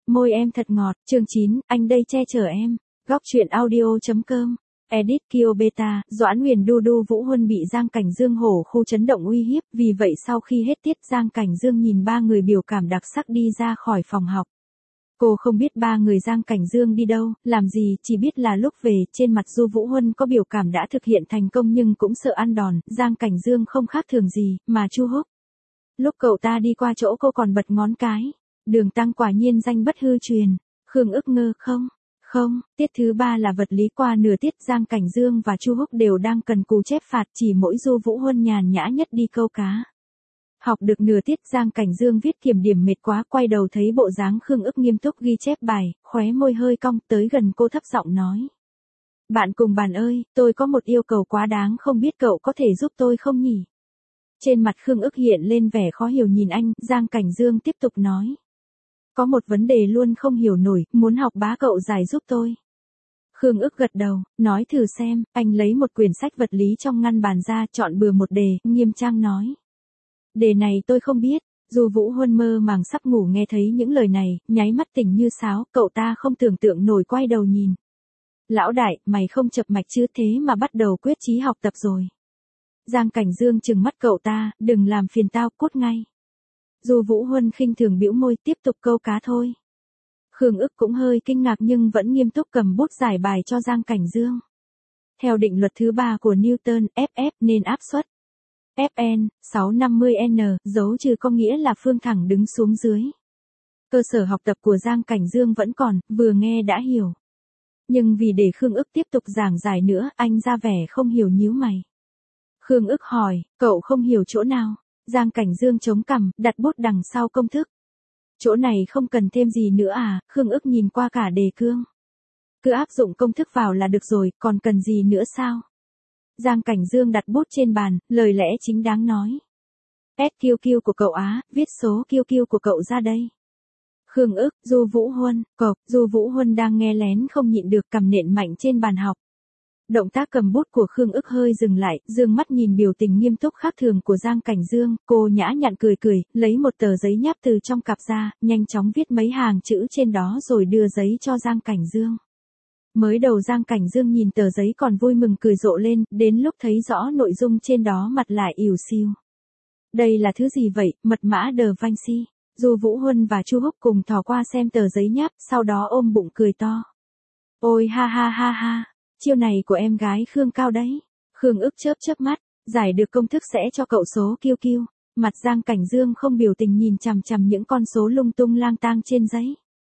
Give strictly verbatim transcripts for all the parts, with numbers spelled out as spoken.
môi em thật ngọt, chương chín, anh đây che chở em. Góc truyện audio chấm com. Edit Kyo Beta, Doãn Huyền Đu Đu Vũ Huân bị Giang Cảnh Dương hổ khu chấn động uy hiếp, vì vậy sau khi hết tiết Giang Cảnh Dương nhìn ba người biểu cảm đặc sắc đi ra khỏi phòng học. Cô không biết ba người Giang Cảnh Dương đi đâu, làm gì, chỉ biết là lúc về, trên mặt Du Vũ Huân có biểu cảm đã thực hiện thành công nhưng cũng sợ ăn đòn, Giang Cảnh Dương không khác thường gì, mà Chu Húc. Lúc cậu ta đi qua chỗ cô còn bật ngón cái. Đường Tăng quả nhiên danh bất hư truyền. Khương ức ngơ không? Không, tiết thứ ba là vật lý, qua nửa tiết Giang Cảnh Dương và Chu Húc đều đang cần cù chép phạt, chỉ mỗi Du Vũ Huân nhàn nhã nhất đi câu cá. Học được nửa tiết Giang Cảnh Dương viết kiểm điểm mệt quá, quay đầu thấy bộ dáng Khương ức nghiêm túc ghi chép bài, khóe môi hơi cong, tới gần cô thấp giọng nói. Bạn cùng bàn ơi, tôi có một yêu cầu quá đáng, không biết cậu có thể giúp tôi không nhỉ? Trên mặt Khương ức hiện lên vẻ khó hiểu nhìn anh, Giang Cảnh Dương tiếp tục nói. Có một vấn đề luôn không hiểu nổi, muốn học bá cậu giải giúp tôi. Khương ức gật đầu, nói thử xem, anh lấy một quyển sách vật lý trong ngăn bàn ra, chọn bừa một đề, nghiêm trang nói. Đề này tôi không biết. Dù Vũ Huân mơ màng sắp ngủ nghe thấy những lời này, nháy mắt tỉnh như sáo, cậu ta không tưởng tượng nổi quay đầu nhìn. Lão đại, mày không chập mạch chứ, thế mà bắt đầu quyết chí học tập rồi. Giang Cảnh Dương trừng mắt cậu ta, đừng làm phiền tao, cút ngay. Dù Vũ Huân khinh thường bĩu môi, tiếp tục câu cá thôi. Khương ức cũng hơi kinh ngạc nhưng vẫn nghiêm túc cầm bút giải bài cho Giang Cảnh Dương. Theo định luật thứ ba của Newton, ép ép nên áp suất. Fn, sáu trăm năm mươi N, dấu trừ có nghĩa là phương thẳng đứng xuống dưới. Cơ sở học tập của Giang Cảnh Dương vẫn còn, vừa nghe đã hiểu. Nhưng vì để Khương ức tiếp tục giảng giải nữa, anh ra vẻ không hiểu nhíu mày. Khương ức hỏi, cậu không hiểu chỗ nào? Giang Cảnh Dương chống cằm, đặt bút đằng sau công thức. Chỗ này không cần thêm gì nữa à? Khương ức nhìn qua cả đề cương. Cứ áp dụng công thức vào là được rồi, còn cần gì nữa sao? Giang Cảnh Dương đặt bút trên bàn, lời lẽ chính đáng nói. ét quy quy của cậu á, viết số quy quy của cậu ra đây. Khương ức, Du Vũ Huân, cộc, Du Vũ Huân đang nghe lén không nhịn được cầm nện mạnh trên bàn học. Động tác cầm bút của Khương ức hơi dừng lại, dương mắt nhìn biểu tình nghiêm túc khác thường của Giang Cảnh Dương, cô nhã nhặn cười cười, lấy một tờ giấy nháp từ trong cặp ra, nhanh chóng viết mấy hàng chữ trên đó rồi đưa giấy cho Giang Cảnh Dương. Mới đầu Giang Cảnh Dương nhìn tờ giấy còn vui mừng cười rộ lên, đến lúc thấy rõ nội dung trên đó mặt lại ỉu xìu. Đây là thứ gì vậy, mật mã Da Vinci? Du Vũ Huân và Chu Húc cùng thò qua xem tờ giấy nháp, sau đó ôm bụng cười to. Ôi ha ha ha ha, chiêu này của em gái Khương cao đấy. Khương ức chớp chớp mắt, giải được công thức sẽ cho cậu số kiu kiu. Mặt Giang Cảnh Dương không biểu tình nhìn chằm chằm những con số lung tung lang tang trên giấy.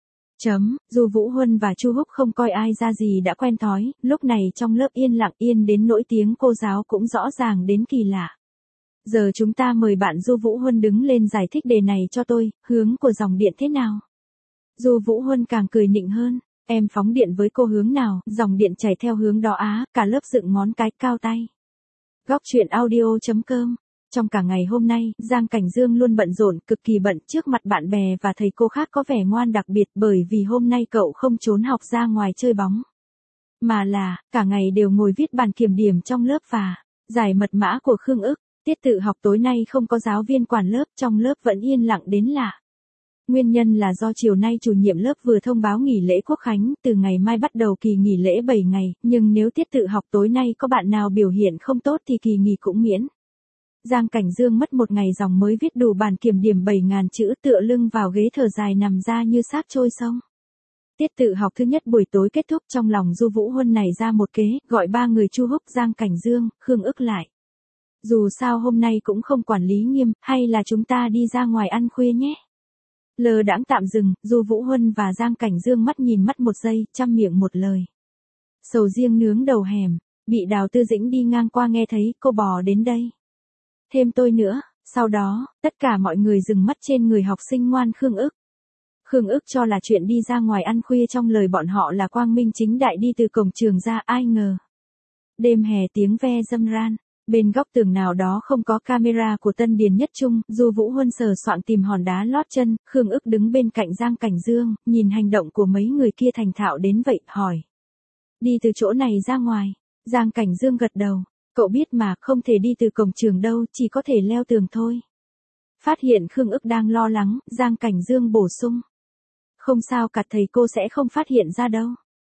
Chấm, dù Vũ Huân và Chu Húc không coi ai ra gì đã quen thói, lúc này trong lớp yên lặng yên đến nỗi tiếng cô giáo cũng rõ ràng đến kỳ lạ. Giờ chúng ta mời bạn Du Vũ Huân đứng lên giải thích đề này cho tôi, hướng của dòng điện thế nào? Du Vũ Huân càng cười nịnh hơn, em phóng điện với cô hướng nào, dòng điện chảy theo hướng đó á, cả lớp dựng ngón cái cao tay. Góc truyện audio chấm com. Trong cả ngày hôm nay, Giang Cảnh Dương luôn bận rộn, cực kỳ bận trước mặt bạn bè và thầy cô khác có vẻ ngoan đặc biệt bởi vì hôm nay cậu không trốn học ra ngoài chơi bóng. Mà là, cả ngày đều ngồi viết bàn kiểm điểm trong lớp và giải mật mã của Khương ức. Tiết tự học tối nay không có giáo viên quản lớp, trong lớp vẫn yên lặng đến lạ. Nguyên nhân là do chiều nay chủ nhiệm lớp vừa thông báo nghỉ lễ Quốc khánh, từ ngày mai bắt đầu kỳ nghỉ lễ bảy ngày, nhưng nếu tiết tự học tối nay có bạn nào biểu hiện không tốt thì kỳ nghỉ cũng miễn. Giang Cảnh Dương mất một ngày dòng mới viết đủ bản kiểm điểm bảy nghìn chữ, tựa lưng vào ghế thở dài nằm ra như xác trôi sông. Tiết tự học thứ nhất buổi tối kết thúc, trong lòng Du Vũ Huân này ra một kế, gọi ba người Chu Húc, Giang Cảnh Dương, Khương ức lại. Dù sao hôm nay cũng không quản lý nghiêm, hay là chúng ta đi ra ngoài ăn khuya nhé. Lờ đãng tạm dừng, Du Vũ Huân và Giang Cảnh Dương mắt nhìn mắt một giây, chăm miệng một lời. Sầu riêng nướng đầu hẻm, bị Đào Tư Dĩnh đi ngang qua nghe thấy, cô bò đến đây. Thêm tôi nữa, sau đó, tất cả mọi người dừng mắt trên người học sinh ngoan Khương ức. Khương ức cho là chuyện đi ra ngoài ăn khuya trong lời bọn họ là quang minh chính đại đi từ cổng trường ra, ai ngờ. Đêm hè tiếng ve râm ran, bên góc tường nào đó không có camera của Tân Điền Nhất Trung, Du Vũ Huân sờ soạng tìm hòn đá lót chân, Khương ức đứng bên cạnh Giang Cảnh Dương, nhìn hành động của mấy người kia thành thạo đến vậy, hỏi. Đi từ chỗ này ra ngoài, Giang Cảnh Dương gật đầu. Cậu biết mà, không thể đi từ cổng trường đâu, chỉ có thể leo tường thôi. Phát hiện Khương ức đang lo lắng, Giang Cảnh Dương bổ sung. Không sao cả, thầy cô sẽ không phát hiện ra đâu.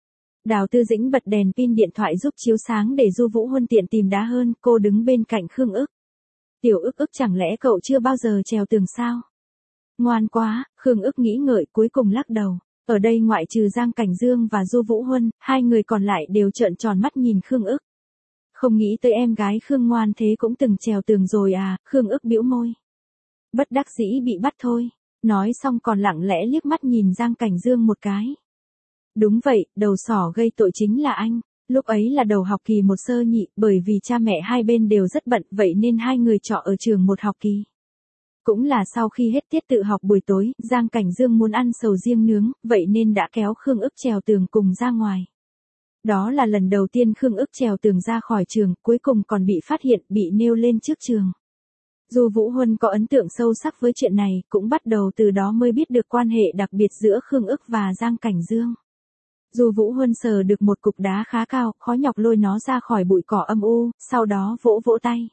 Đào Tư Dĩnh bật đèn pin điện thoại giúp chiếu sáng để Du Vũ Huân tiện tìm đá hơn, cô đứng bên cạnh Khương ức. Tiểu ức ức, chẳng lẽ cậu chưa bao giờ trèo tường sao? Ngoan quá, Khương ức nghĩ ngợi cuối cùng lắc đầu. Ở đây ngoại trừ Giang Cảnh Dương và Du Vũ Huân, hai người còn lại đều trợn tròn mắt nhìn Khương ức. Không nghĩ tới em gái Khương ngoan thế cũng từng trèo tường rồi à, Khương ức bĩu môi. Bất đắc dĩ bị bắt thôi. Nói xong còn lặng lẽ liếc mắt nhìn Giang Cảnh Dương một cái. Đúng vậy, đầu sỏ gây tội chính là anh. Lúc ấy là đầu học kỳ một sơ nhị, bởi vì cha mẹ hai bên đều rất bận, vậy nên hai người trọ ở trường một học kỳ. Cũng là sau khi hết tiết tự học buổi tối, Giang Cảnh Dương muốn ăn sầu riêng nướng, vậy nên đã kéo Khương ức trèo tường cùng ra ngoài. Đó là lần đầu tiên Khương ức trèo tường ra khỏi trường, cuối cùng còn bị phát hiện, bị nêu lên trước trường. Du Vũ Huân có ấn tượng sâu sắc với chuyện này, cũng bắt đầu từ đó mới biết được quan hệ đặc biệt giữa Khương ức và Giang Cảnh Dương. Du Vũ Huân sờ được một cục đá khá cao, khó nhọc lôi nó ra khỏi bụi cỏ âm u, sau đó vỗ vỗ tay.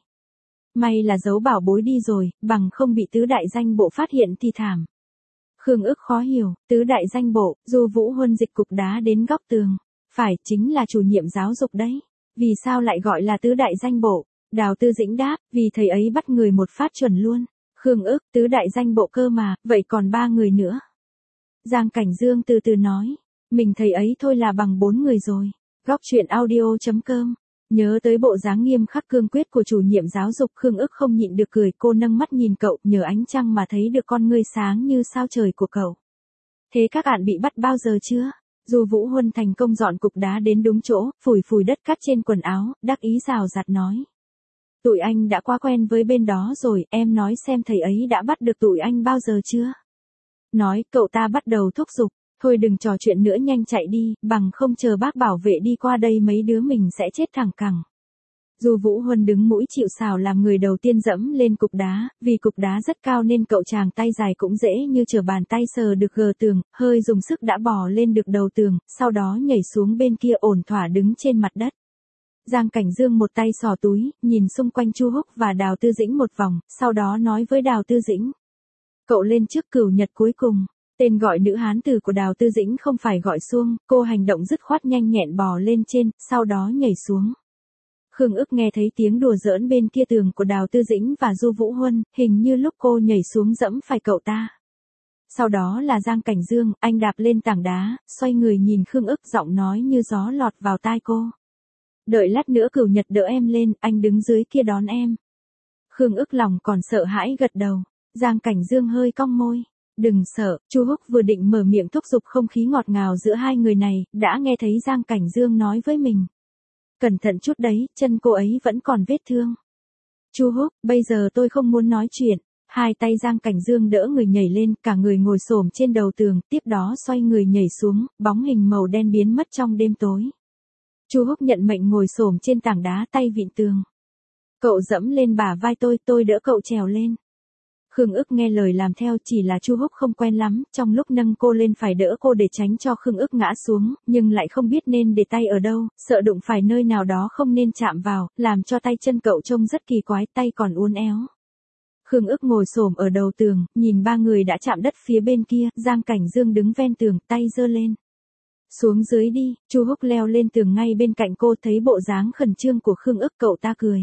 May là giấu bảo bối đi rồi, bằng không bị tứ đại danh bộ phát hiện thì thảm. Khương ức khó hiểu, tứ đại danh bộ, Du Vũ Huân dịch cục đá đến góc tường. Phải, chính là chủ nhiệm giáo dục đấy. Vì sao lại gọi là tứ đại danh bộ? Đào Tư Dĩnh đáp, vì thầy ấy bắt người một phát chuẩn luôn. Khương ức, tứ đại danh bộ cơ mà, vậy còn ba người nữa. Giang Cảnh Dương từ từ nói, mình thầy ấy thôi là bằng bốn người rồi. Góc truyện audio chấm com. Nhớ tới bộ dáng nghiêm khắc cương quyết của chủ nhiệm giáo dục, Khương ức không nhịn được cười, cô nâng mắt nhìn cậu, nhờ ánh trăng mà thấy được con ngươi sáng như sao trời của cậu. Thế các bạn bị bắt bao giờ chưa? Du Vũ Huân thành công dọn cục đá đến đúng chỗ, phủi phủi đất cát trên quần áo, đắc ý rào rạt nói. Tụi anh đã quá quen với bên đó rồi, em nói xem thầy ấy đã bắt được tụi anh bao giờ chưa? Nói, cậu ta bắt đầu thúc giục, thôi đừng trò chuyện nữa, nhanh chạy đi, bằng không chờ bác bảo vệ đi qua đây mấy đứa mình sẽ chết thẳng cẳng. Du Vũ Huân đứng mũi chịu sào làm người đầu tiên dẫm lên cục đá, vì cục đá rất cao nên cậu chàng tay dài cũng dễ như trở bàn tay sờ được gờ tường, hơi dùng sức đã bò lên được đầu tường, sau đó nhảy xuống bên kia ổn thỏa đứng trên mặt đất. Giang Cảnh Dương một tay xỏ túi, nhìn xung quanh Chu Húc và Đào Tư Dĩnh một vòng, sau đó nói với Đào Tư Dĩnh. Cậu lên trước cửu nhật cuối cùng. Tên gọi nữ hán tử của Đào Tư Dĩnh không phải gọi xuông, cô hành động dứt khoát nhanh nhẹn bò lên trên, sau đó nhảy xuống. Khương ức nghe thấy tiếng đùa giỡn bên kia tường của Đào Tư Dĩnh và Du Vũ Huân, hình như lúc cô nhảy xuống dẫm phải cậu ta. Sau đó là Giang Cảnh Dương, anh đạp lên tảng đá, xoay người nhìn Khương ức, giọng nói như gió lọt vào tai cô. Đợi lát nữa cửu nhật đỡ em lên, anh đứng dưới kia đón em. Khương ức lòng còn sợ hãi gật đầu. Giang Cảnh Dương hơi cong môi. Đừng sợ, Chu Húc vừa định mở miệng thúc giục không khí ngọt ngào giữa hai người này, đã nghe thấy Giang Cảnh Dương nói với mình. Cẩn thận chút đấy, chân cô ấy vẫn còn vết thương. Chu Húc, bây giờ tôi không muốn nói chuyện. Hai tay Giang Cảnh Dương đỡ người nhảy lên, cả người ngồi xổm trên đầu tường, tiếp đó xoay người nhảy xuống, bóng hình màu đen biến mất trong đêm tối. Chu Húc nhận mệnh ngồi xổm trên tảng đá, tay vịn tường. Cậu dẫm lên bả vai tôi, tôi đỡ cậu trèo lên. Khương ức nghe lời làm theo, chỉ là Chu Húc không quen lắm, trong lúc nâng cô lên phải đỡ cô để tránh cho Khương ức ngã xuống, nhưng lại không biết nên để tay ở đâu, sợ đụng phải nơi nào đó không nên chạm vào, làm cho tay chân cậu trông rất kỳ quái, tay còn uốn éo. Khương ức ngồi xổm ở đầu tường, nhìn ba người đã chạm đất phía bên kia, Giang Cảnh Dương đứng ven tường, tay giơ lên. Xuống dưới đi, Chu Húc leo lên tường ngay bên cạnh cô, thấy bộ dáng khẩn trương của Khương ức, cậu ta cười.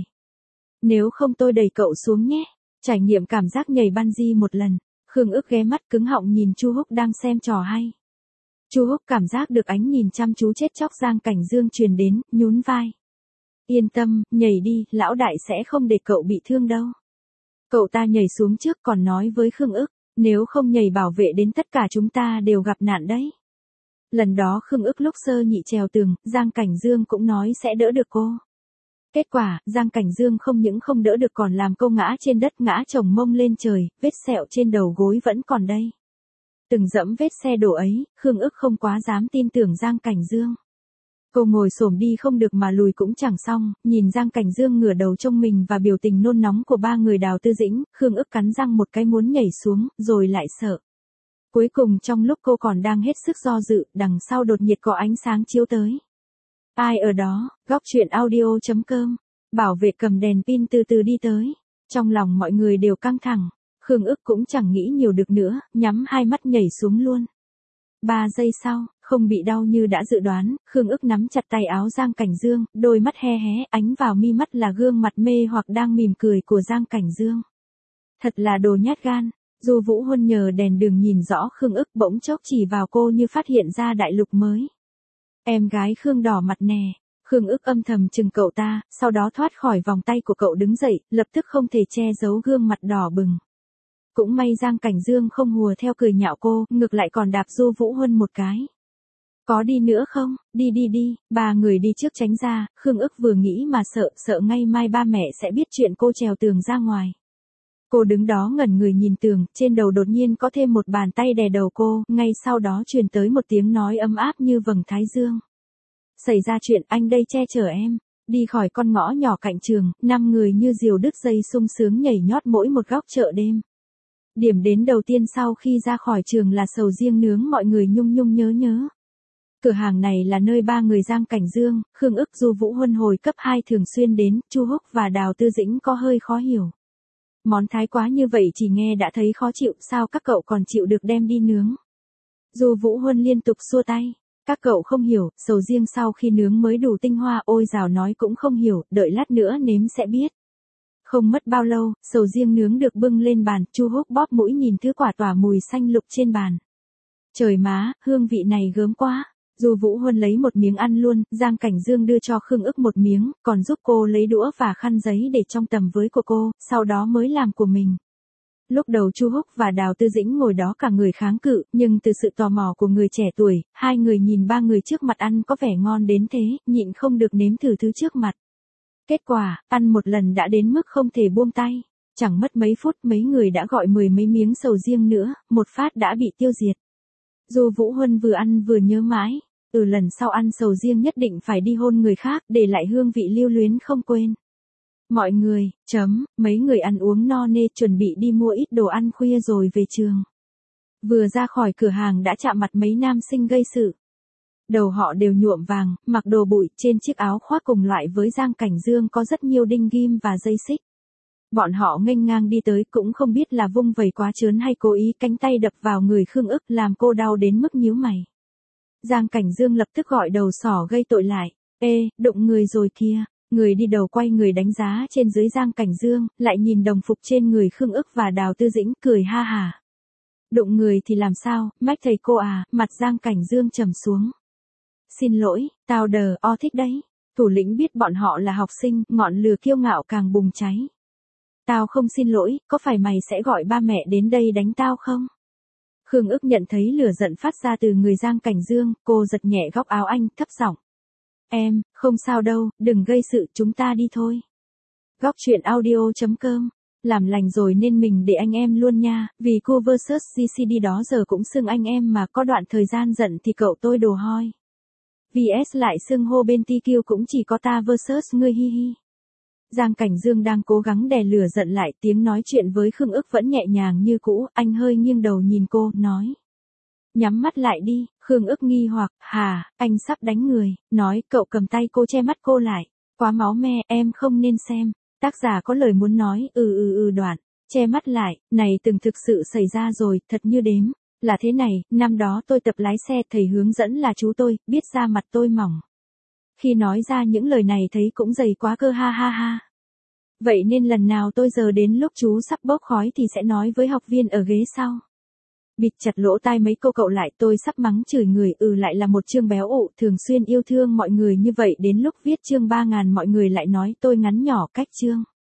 Nếu không tôi đẩy cậu xuống nhé. Trải nghiệm cảm giác nhảy bungee một lần. Khương ức ghé mắt cứng họng nhìn Chu Húc đang xem trò hay. Chu Húc cảm giác được ánh nhìn chăm chú chết chóc Giang Cảnh Dương truyền đến, nhún vai. Yên tâm, nhảy đi, lão đại sẽ không để cậu bị thương đâu. Cậu ta nhảy xuống trước còn nói với Khương ức, nếu không nhảy bảo vệ đến tất cả chúng ta đều gặp nạn đấy. Lần đó Khương ức lúc sơ nhị trèo tường, Giang Cảnh Dương cũng nói sẽ đỡ được cô. Kết quả, Giang Cảnh Dương không những không đỡ được còn làm cô ngã trên đất, ngã chồng mông lên trời, vết sẹo trên đầu gối vẫn còn đây. Từng dẫm vết xe đổ ấy, Khương ức không quá dám tin tưởng Giang Cảnh Dương. Cô ngồi xổm đi không được mà lùi cũng chẳng xong, nhìn Giang Cảnh Dương ngửa đầu trông mình và biểu tình nôn nóng của ba người Đào Tư Dĩnh, Khương ức cắn răng một cái muốn nhảy xuống, rồi lại sợ. Cuối cùng trong lúc cô còn đang hết sức do dự, đằng sau đột nhiệt có ánh sáng chiếu tới. Ai ở đó, góc truyện audio chấm com. Bảo vệ cầm đèn pin từ từ đi tới. Trong lòng mọi người đều căng thẳng. Khương ức cũng chẳng nghĩ nhiều được nữa, nhắm hai mắt nhảy xuống luôn. Ba giây sau, không bị đau như đã dự đoán, Khương ức nắm chặt tay áo Giang Cảnh Dương, đôi mắt he hé, ánh vào mi mắt là gương mặt mê hoặc đang mỉm cười của Giang Cảnh Dương. Thật là đồ nhát gan. Du Vũ Huân nhờ đèn đường nhìn rõ Khương ức, bỗng chốc chỉ vào cô như phát hiện ra đại lục mới. Em gái Khương đỏ mặt nè. Khương ức âm thầm chừng cậu ta, sau đó thoát khỏi vòng tay của cậu đứng dậy, lập tức không thể che giấu gương mặt đỏ bừng. Cũng may Giang Cảnh Dương không hùa theo cười nhạo cô, ngược lại còn đạp Du Vũ Huân một cái. Có đi nữa không? Đi đi đi. Ba người đi trước tránh ra, Khương ức vừa nghĩ mà sợ, sợ ngay mai ba mẹ sẽ biết chuyện cô trèo tường ra ngoài. Cô đứng đó ngẩn người nhìn tường, trên đầu đột nhiên có thêm một bàn tay đè đầu cô, ngay sau đó truyền tới một tiếng nói ấm áp như vầng thái dương. Xảy ra chuyện, anh đây che chở em. Đi khỏi con ngõ nhỏ cạnh trường, năm người như diều đứt dây sung sướng nhảy nhót mỗi một góc chợ đêm. Điểm đến đầu tiên sau khi ra khỏi trường là sầu riêng nướng mọi người nhung nhung nhớ nhớ. Cửa hàng này là nơi ba người Giang Cảnh Dương, Khương ức, Du Vũ Huân hồi cấp hai thường xuyên đến, Chu Húc và Đào Tư Dĩnh có hơi khó hiểu. Món thái quá như vậy chỉ nghe đã thấy khó chịu, sao các cậu còn chịu được đem đi nướng. Du Vũ Huân liên tục xua tay. Các cậu không hiểu, sầu riêng sau khi nướng mới đủ tinh hoa, ôi dào nói cũng không hiểu, đợi lát nữa nếm sẽ biết. Không mất bao lâu, sầu riêng nướng được bưng lên bàn, Chu Húc bóp mũi nhìn thứ quả tỏa mùi xanh lục trên bàn. Trời má, hương vị này gớm quá. Du Vũ Huân lấy một miếng ăn luôn, Giang Cảnh Dương đưa cho Khương ức một miếng, còn giúp cô lấy đũa và khăn giấy để trong tầm với của cô, sau đó mới làm của mình. Lúc đầu Chu Húc và Đào Tư Dĩnh ngồi đó cả người kháng cự, nhưng từ sự tò mò của người trẻ tuổi, hai người nhìn ba người trước mặt ăn có vẻ ngon đến thế, nhịn không được nếm thử thứ trước mặt. Kết quả, ăn một lần đã đến mức không thể buông tay. Chẳng mất mấy phút mấy người đã gọi mười mấy miếng sầu riêng nữa, một phát đã bị tiêu diệt. Du Vũ Huân vừa ăn vừa nhớ mãi. Ừ, lần sau ăn sầu riêng nhất định phải đi hôn người khác, để lại hương vị lưu luyến không quên. Mọi người, chấm, mấy người ăn uống no nê chuẩn bị đi mua ít đồ ăn khuya rồi về trường. Vừa ra khỏi cửa hàng đã chạm mặt mấy nam sinh gây sự. Đầu họ đều nhuộm vàng, mặc đồ bụi, trên chiếc áo khoác cùng loại với Giang Cảnh Dương có rất nhiều đinh ghim và dây xích. Bọn họ nghênh ngang đi tới cũng không biết là vung vẩy quá trớn hay cố ý cánh tay đập vào người Khương ức làm cô đau đến mức nhíu mày. Giang Cảnh Dương lập tức gọi đầu sỏ gây tội lại. Ê, đụng người rồi kìa. Người đi đầu quay người đánh giá trên dưới Giang Cảnh Dương, lại nhìn đồng phục trên người Khương ức và Đào Tư Dĩnh, cười ha hà. Đụng người thì làm sao, mách thầy cô à, mặt Giang Cảnh Dương trầm xuống. Xin lỗi, tao đờ o thích đấy. Thủ lĩnh biết bọn họ là học sinh, ngọn lửa kiêu ngạo càng bùng cháy. Tao không xin lỗi, có phải mày sẽ gọi ba mẹ đến đây đánh tao không? Khương ức nhận thấy lửa giận phát ra từ người Giang Cảnh Dương, cô giật nhẹ góc áo anh, thấp giọng. Em, không sao đâu, đừng gây sự, chúng ta đi thôi. Góc truyện audio chấm com. Làm lành rồi nên mình để anh em luôn nha, vì cô versus giê xê đê đó giờ cũng xưng anh em mà, có đoạn thời gian giận thì cậu tôi đồ hoi. vê ét lại xưng hô bên tê quy cũng chỉ có ta versus ngươi hi hi. Giang Cảnh Dương đang cố gắng đè lửa giận lại, tiếng nói chuyện với Khương ức vẫn nhẹ nhàng như cũ, anh hơi nghiêng đầu nhìn cô, nói. Nhắm mắt lại đi. Khương ức nghi hoặc, hà, anh sắp đánh người, nói, cậu cầm tay cô che mắt cô lại. Quá máu me, em không nên xem. Tác giả có lời muốn nói, ừ ừ ừ đoạn, che mắt lại, này từng thực sự xảy ra rồi, thật như đếm. Là thế này, năm đó tôi tập lái xe, thầy hướng dẫn là chú tôi, biết da mặt tôi mỏng. Khi nói ra những lời này thấy cũng dày quá cơ ha ha ha. Vậy nên lần nào tôi giờ đến lúc chú sắp bốc khói thì sẽ nói với học viên ở ghế sau. Bịt chặt lỗ tai mấy câu cậu lại, tôi sắp mắng chửi người, ừ lại là một chương béo ụ, thường xuyên yêu thương mọi người như vậy, đến lúc viết chương ba ngàn mọi người lại nói tôi ngắn nhỏ cách chương.